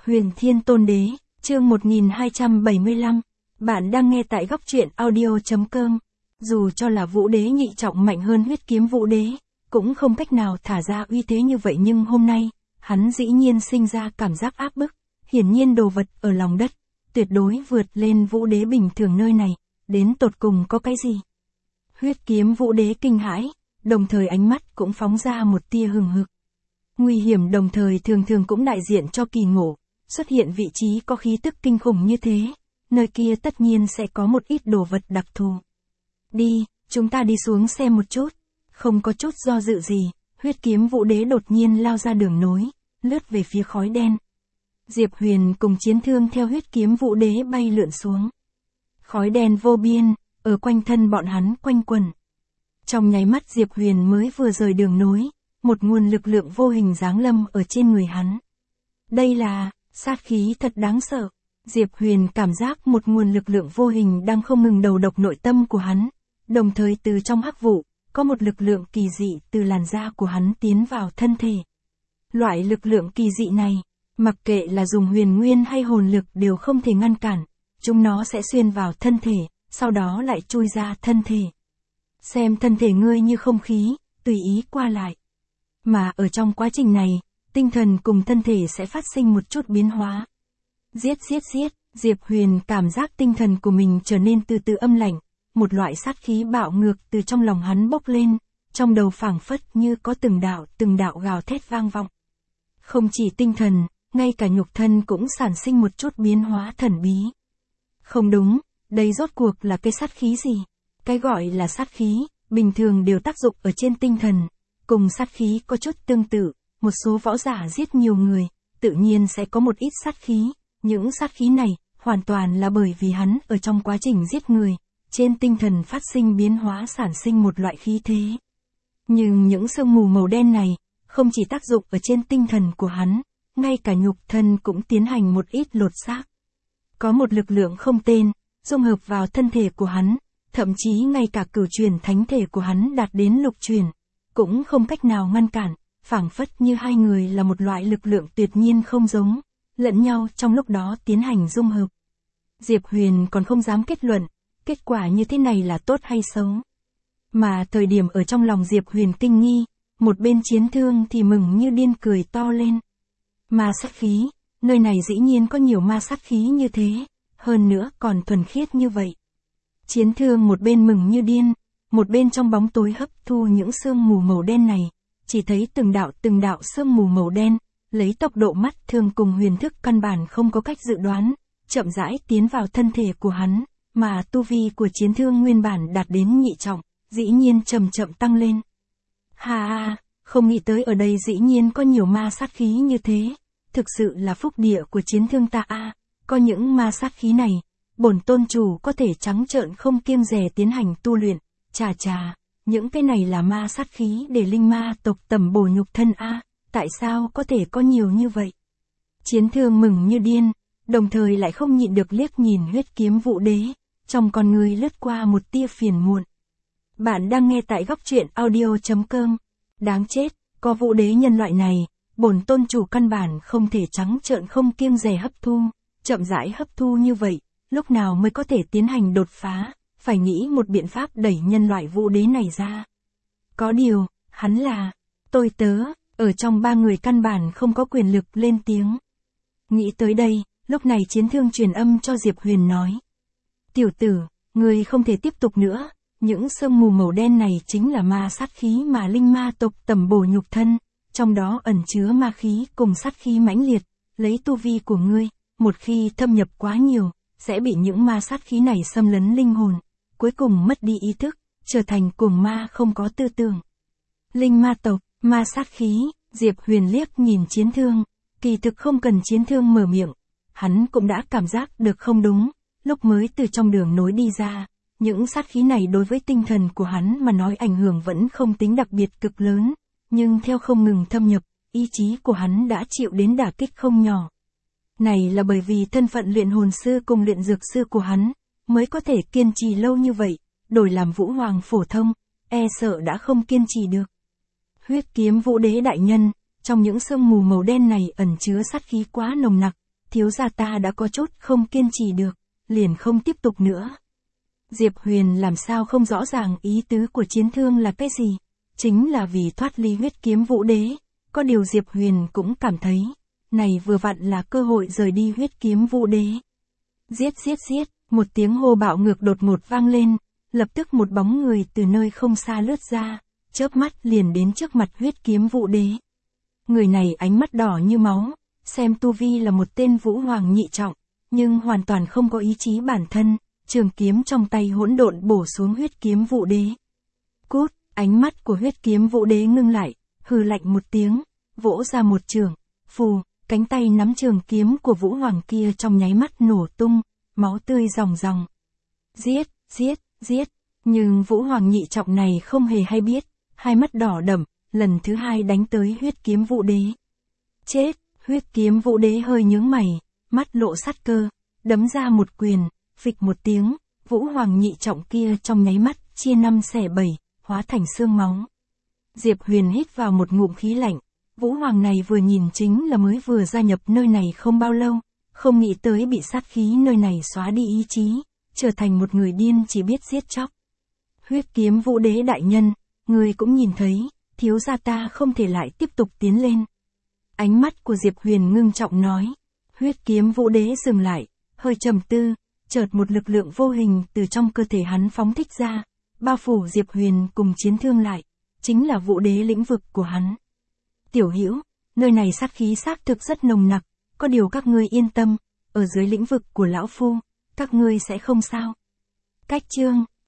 Huyền Thiên Tôn Đế, chương 1275. Bạn đang nghe tại góc truyện audio.com. Dù cho là Vũ Đế nhị trọng mạnh hơn Huyết Kiếm Vũ Đế, cũng không cách nào thả ra uy thế như vậy, nhưng hôm nay, hắn dĩ nhiên sinh ra cảm giác áp bức. Hiển nhiên đồ vật ở lòng đất, tuyệt đối vượt lên Vũ Đế bình thường nơi này, đến tột cùng có cái gì? Huyết Kiếm Vũ Đế kinh hãi, đồng thời ánh mắt cũng phóng ra một tia hừng hực. Nguy hiểm đồng thời thường thường cũng đại diện cho kỳ ngộ, xuất hiện vị trí có khí tức kinh khủng như thế, nơi kia tất nhiên sẽ có một ít đồ vật đặc thù. Đi, chúng ta đi xuống xem một chút. Không có chút do dự gì, Huyết Kiếm Vũ Đế đột nhiên lao ra đường nối, lướt về phía khói đen. Diệp Huyền cùng Chiến Thương theo Huyết Kiếm Vũ Đế bay lượn xuống. Khói đen vô biên, ở quanh thân bọn hắn quanh quẩn. Trong nháy mắt Diệp Huyền mới vừa rời đường nối, một nguồn lực lượng vô hình giáng lâm ở trên người hắn. Đây là sát khí thật đáng sợ. Diệp Huyền cảm giác một nguồn lực lượng vô hình đang không ngừng đầu độc nội tâm của hắn, đồng thời từ trong hắc vụ, có một lực lượng kỳ dị từ làn da của hắn tiến vào thân thể. Loại lực lượng kỳ dị này, mặc kệ là dùng huyền nguyên hay hồn lực đều không thể ngăn cản, chúng nó sẽ xuyên vào thân thể, sau đó lại chui ra thân thể. Xem thân thể ngươi như không khí, tùy ý qua lại. Mà ở trong quá trình này, tinh thần cùng thân thể sẽ phát sinh một chút biến hóa. Giết, Diệp Huyền cảm giác tinh thần của mình trở nên từ từ âm lạnh, một loại sát khí bạo ngược từ trong lòng hắn bốc lên, trong đầu phảng phất như có từng đạo gào thét vang vọng. Không chỉ tinh thần, ngay cả nhục thân cũng sản sinh một chút biến hóa thần bí. Không đúng, đây rốt cuộc là cái sát khí gì? Cái gọi là sát khí, bình thường đều tác dụng ở trên tinh thần, cùng sát khí có chút tương tự, một số võ giả giết nhiều người, tự nhiên sẽ có một ít sát khí, những sát khí này, hoàn toàn là bởi vì hắn ở trong quá trình giết người, trên tinh thần phát sinh biến hóa sản sinh một loại khí thế. Nhưng những sương mù màu đen này, không chỉ tác dụng ở trên tinh thần của hắn, ngay cả nhục thân cũng tiến hành một ít lột xác. Có một lực lượng không tên, dung hợp vào thân thể của hắn, thậm chí ngay cả cửu truyền thánh thể của hắn đạt đến lục truyền, cũng không cách nào ngăn cản, phảng phất như hai người là một loại lực lượng tuyệt nhiên không giống, lẫn nhau trong lúc đó tiến hành dung hợp. Diệp Huyền còn không dám kết luận, kết quả như thế này là tốt hay xấu. Mà thời điểm ở trong lòng Diệp Huyền kinh nghi, một bên Chiến Thương thì mừng như điên cười to lên. Ma sát khí, nơi này dĩ nhiên có nhiều ma sát khí như thế, hơn nữa còn thuần khiết như vậy. Chiến Thương một bên mừng như điên, một bên trong bóng tối hấp thu những sương mù màu đen này, chỉ thấy từng đạo sương mù màu đen, lấy tốc độ mắt thường cùng huyền thức căn bản không có cách dự đoán, chậm rãi tiến vào thân thể của hắn, mà tu vi của Chiến Thương nguyên bản đạt đến nhị trọng, dĩ nhiên chậm tăng lên. Ha, không nghĩ tới ở đây dĩ nhiên có nhiều ma sát khí như thế, thực sự là phúc địa của Chiến Thương ta a, có những ma sát khí này, bổn tôn chủ có thể trắng trợn không kiêng dè tiến hành tu luyện, chà, những cái này là ma sát khí để linh ma tộc tầm bổ nhục thân a, tại sao có thể có nhiều như vậy? Chiến Thương mừng như điên, đồng thời lại không nhịn được liếc nhìn Huyết Kiếm Vũ Đế, trong con người lướt qua một tia phiền muộn. Bạn đang nghe tại góc truyện audio.com. Đáng chết, có Vũ Đế nhân loại này, bổn tôn chủ căn bản không thể trắng trợn không kiêng dè hấp thu, chậm rãi hấp thu như vậy, lúc nào mới có thể tiến hành đột phá, phải nghĩ một biện pháp đẩy nhân loại Vũ Đế này ra. Có điều, hắn là tôi tớ, ở trong ba người căn bản không có quyền lực lên tiếng. Nghĩ tới đây, lúc này Chiến Thương truyền âm cho Diệp Huyền nói. Tiểu tử, người không thể tiếp tục nữa, những sương mù màu đen này chính là ma sát khí mà linh ma tộc tầm bổ nhục thân, trong đó ẩn chứa ma khí cùng sát khí mãnh liệt, lấy tu vi của ngươi, một khi thâm nhập quá nhiều, sẽ bị những ma sát khí này xâm lấn linh hồn, cuối cùng mất đi ý thức, trở thành cuồng ma không có tư tưởng. Linh ma tộc, ma sát khí, Diệp Huyền liếc nhìn Chiến Thương, kỳ thực không cần Chiến Thương mở miệng, hắn cũng đã cảm giác được không đúng, lúc mới từ trong đường nối đi ra, những sát khí này đối với tinh thần của hắn mà nói ảnh hưởng vẫn không tính đặc biệt cực lớn, nhưng theo không ngừng thâm nhập, ý chí của hắn đã chịu đến đả kích không nhỏ. Này là bởi vì thân phận luyện hồn sư cùng luyện dược sư của hắn, mới có thể kiên trì lâu như vậy, đổi làm Vũ Hoàng phổ thông, e sợ đã không kiên trì được. Huyết Kiếm Vũ Đế đại nhân, trong những sương mù màu đen này ẩn chứa sát khí quá nồng nặc, thiếu gia ta đã có chút không kiên trì được, liền không tiếp tục nữa. Diệp Huyền làm sao không rõ ràng ý tứ của Chiến Thương là cái gì, chính là vì thoát ly huyết kiếm vũ đế, có điều Diệp Huyền cũng cảm thấy, này vừa vặn là cơ hội rời đi huyết kiếm vũ đế. Giết giết giết, một tiếng hô bạo ngược đột ngột vang lên, lập tức một bóng người từ nơi không xa lướt ra, chớp mắt liền đến trước mặt huyết kiếm vũ đế. Người này ánh mắt đỏ như máu, xem tu vi là một tên vũ hoàng nhị trọng, nhưng hoàn toàn không có ý chí bản thân, trường kiếm trong tay hỗn độn bổ xuống huyết kiếm vũ đế. Cút, ánh mắt của huyết kiếm vũ đế ngưng lại, hừ lạnh một tiếng, vỗ ra một trường, phù, cánh tay nắm trường kiếm của vũ hoàng kia trong nháy mắt nổ tung, máu tươi ròng ròng. Giết, giết, giết, nhưng vũ hoàng nhị trọng này không hề hay biết, hai mắt đỏ đậm, lần thứ hai đánh tới huyết kiếm vũ đế. Chết, huyết kiếm vũ đế hơi nhướng mày, mắt lộ sát cơ, đấm ra một quyền, phịch một tiếng, vũ hoàng nhị trọng kia trong nháy mắt chia 5 xẻ 7, hóa thành xương máu. Diệp Huyền hít vào một ngụm khí lạnh, vũ hoàng này vừa nhìn chính là mới vừa gia nhập nơi này không bao lâu, không nghĩ tới bị sát khí nơi này xóa đi ý chí, trở thành một người điên chỉ biết giết chóc. Huyết kiếm vũ đế đại nhân, người cũng nhìn thấy, thiếu gia ta không thể lại tiếp tục tiến lên. Ánh mắt của Diệp Huyền ngưng trọng nói. Huyết kiếm vũ đế dừng lại, hơi trầm tư, chợt một lực lượng vô hình từ trong cơ thể hắn phóng thích ra, bao phủ Diệp Huyền cùng Chiến Thương lại, chính là vũ đế lĩnh vực của hắn. Tiểu Hữu, nơi này sát khí xác thực rất nồng nặc, có điều các ngươi yên tâm, ở dưới lĩnh vực của lão phu, các ngươi sẽ không sao. Cách chương